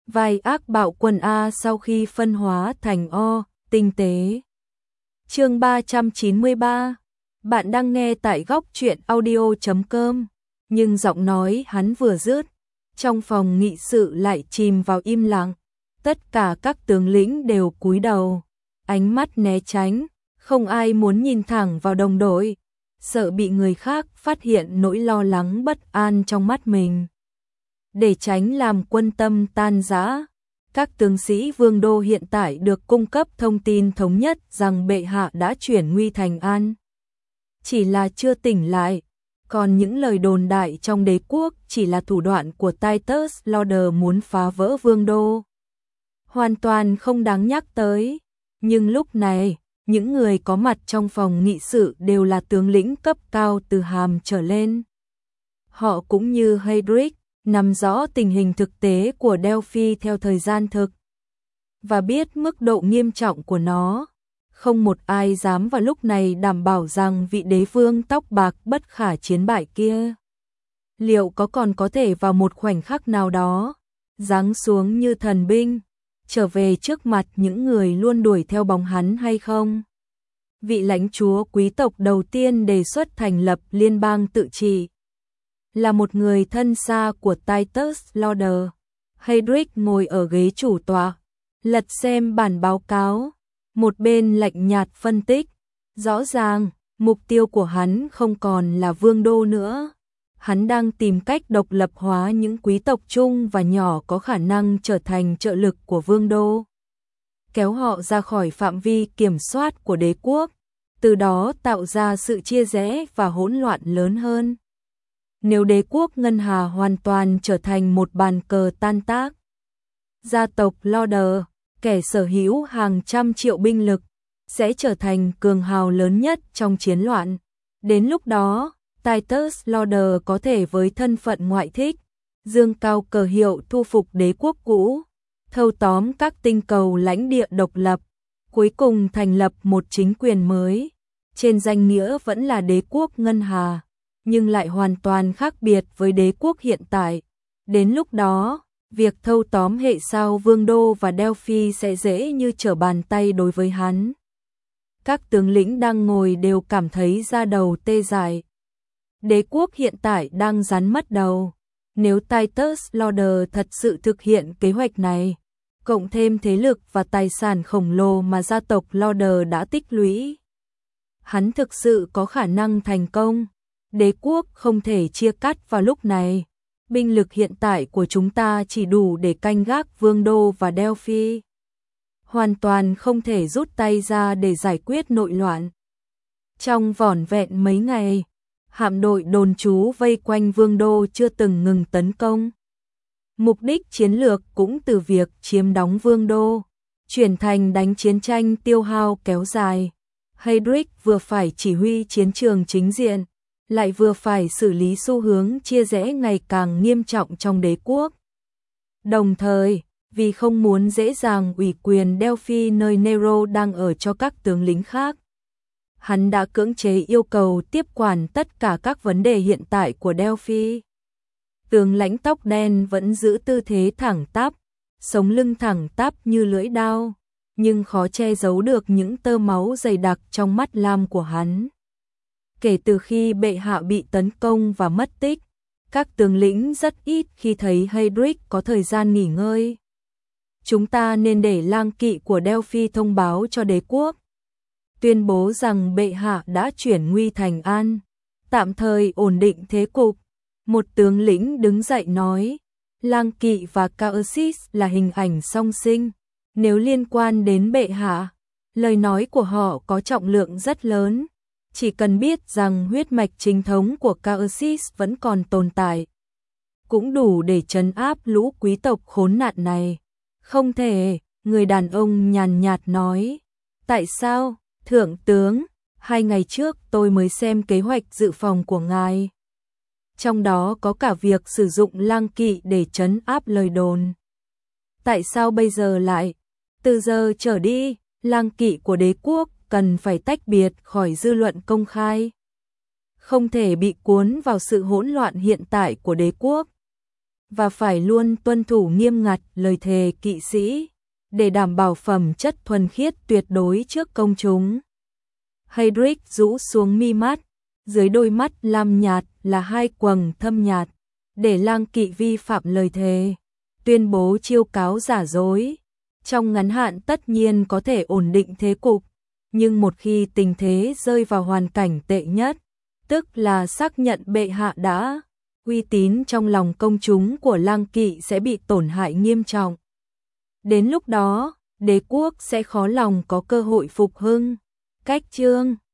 vai ác bạo quân A sau khi phân hóa thành O, tinh tế. Chương 393. Bạn đang nghe tại góc truyện audio.com, nhưng giọng nói hắn vừa dứt, trong phòng nghị sự lại chìm vào im lặng. Tất cả các tướng lĩnh đều cúi đầu, ánh mắt né tránh, không ai muốn nhìn thẳng vào đồng đội, sợ bị người khác phát hiện nỗi lo lắng bất an trong mắt mình. Để tránh làm quân tâm tan rã, các tướng sĩ vương đô hiện tại được cung cấp thông tin thống nhất rằng bệ hạ đã chuyển nguy thành an. Chỉ là chưa tỉnh lại, còn những lời đồn đại trong đế quốc chỉ là thủ đoạn của Titus Lauder muốn phá vỡ vương đô. Hoàn toàn không đáng nhắc tới, nhưng lúc này, những người có mặt trong phòng nghị sự đều là tướng lĩnh cấp cao từ hàm trở lên. Họ cũng như Heydrich, nắm rõ tình hình thực tế của Delphi theo thời gian thực và biết mức độ nghiêm trọng của nó. Không một ai dám vào lúc này đảm bảo rằng vị đế vương tóc bạc bất khả chiến bại kia liệu còn có thể vào một khoảnh khắc nào đó giáng xuống như thần binh, trở về trước mặt những người luôn đuổi theo bóng hắn hay không. Vị lãnh chúa quý tộc đầu tiên đề xuất thành lập liên bang tự trị là một người thân xa của Titus Lauder. Heydrich ngồi ở ghế chủ tọa, lật xem bản báo cáo, một bên lạnh nhạt phân tích. Rõ ràng, mục tiêu của hắn không còn là vương đô nữa. Hắn đang tìm cách độc lập hóa những quý tộc trung và nhỏ có khả năng trở thành trợ lực của vương đô, kéo họ ra khỏi phạm vi kiểm soát của đế quốc, từ đó tạo ra sự chia rẽ và hỗn loạn lớn hơn. Nếu đế quốc Ngân Hà hoàn toàn trở thành một bàn cờ tan tác, gia tộc Lauder, kẻ sở hữu hàng trăm triệu binh lực, sẽ trở thành cường hào lớn nhất trong chiến loạn. Đến lúc đó, Titus Lauder có thể với thân phận ngoại thích, dương cao cờ hiệu thu phục đế quốc cũ, thâu tóm các tinh cầu lãnh địa độc lập, cuối cùng thành lập một chính quyền mới. Trên danh nghĩa vẫn là đế quốc Ngân Hà, nhưng lại hoàn toàn khác biệt với đế quốc hiện tại. Đến lúc đó, việc thâu tóm hệ sao vương đô và Delphi sẽ dễ như trở bàn tay đối với hắn. Các tướng lĩnh đang ngồi đều cảm thấy da đầu tê dại. Đế quốc hiện tại đang rắn mất đầu. Nếu Titus Lauder thật sự thực hiện kế hoạch này, cộng thêm thế lực và tài sản khổng lồ mà gia tộc Lauder đã tích lũy, hắn thực sự có khả năng thành công. Đế quốc không thể chia cắt vào lúc này. Binh lực hiện tại của chúng ta chỉ đủ để canh gác vương đô và Delphi, hoàn toàn không thể rút tay ra để giải quyết nội loạn. Trong vỏn vẹn mấy ngày, hạm đội đồn trú vây quanh vương đô chưa từng ngừng tấn công. Mục đích chiến lược cũng từ việc chiếm đóng vương đô chuyển thành đánh chiến tranh tiêu hao kéo dài. Heydrich vừa phải chỉ huy chiến trường chính diện, lại vừa phải xử lý xu hướng chia rẽ ngày càng nghiêm trọng trong đế quốc. Đồng thời, vì không muốn dễ dàng ủy quyền Delphi nơi Nero đang ở cho các tướng lĩnh khác, hắn đã cưỡng chế yêu cầu tiếp quản tất cả các vấn đề hiện tại của Delphi. Tướng lãnh tóc đen vẫn giữ tư thế thẳng tắp, sống lưng thẳng tắp như lưỡi dao, nhưng khó che giấu được những tơ máu dày đặc trong mắt lam của hắn. Kể từ khi bệ hạ bị tấn công và mất tích, các tướng lĩnh rất ít khi thấy Heydrich có thời gian nghỉ ngơi. Chúng ta nên để lang kỵ của Delphi thông báo cho đế quốc, tuyên bố rằng bệ hạ đã chuyển nguy thành an, tạm thời ổn định thế cục. Một tướng lĩnh đứng dậy nói, lang kỵ và Caersis là hình ảnh song sinh. Nếu liên quan đến bệ hạ, lời nói của họ có trọng lượng rất lớn. Chỉ cần biết rằng huyết mạch chính thống của Caersis vẫn còn tồn tại, cũng đủ để trấn áp lũ quý tộc khốn nạn này. Không thể, người đàn ông nhàn nhạt nói. Tại sao, thượng tướng, 2 ngày trước tôi mới xem kế hoạch dự phòng của ngài. Trong đó có cả việc sử dụng lang kỵ để trấn áp lời đồn. Tại sao bây giờ lại? Từ giờ trở đi, lang kỵ của đế quốc cần phải tách biệt khỏi dư luận công khai, không thể bị cuốn vào sự hỗn loạn hiện tại của đế quốc. và phải luôn tuân thủ nghiêm ngặt lời thề kỵ sĩ, để đảm bảo phẩm chất thuần khiết tuyệt đối trước công chúng. Heydrich rũ xuống mi mắt, dưới đôi mắt lam nhạt là hai quầng thâm nhạt, để Lang Kỵ vi phạm lời thề, tuyên bố chiêu cáo giả dối. Trong ngắn hạn tất nhiên có thể ổn định thế cục, nhưng một khi tình thế rơi vào hoàn cảnh tệ nhất, tức là xác nhận bệ hạ đã, uy tín trong lòng công chúng của Lang Kỵ sẽ bị tổn hại nghiêm trọng. Đến lúc đó, đế quốc sẽ khó lòng có cơ hội phục hưng. Cách chương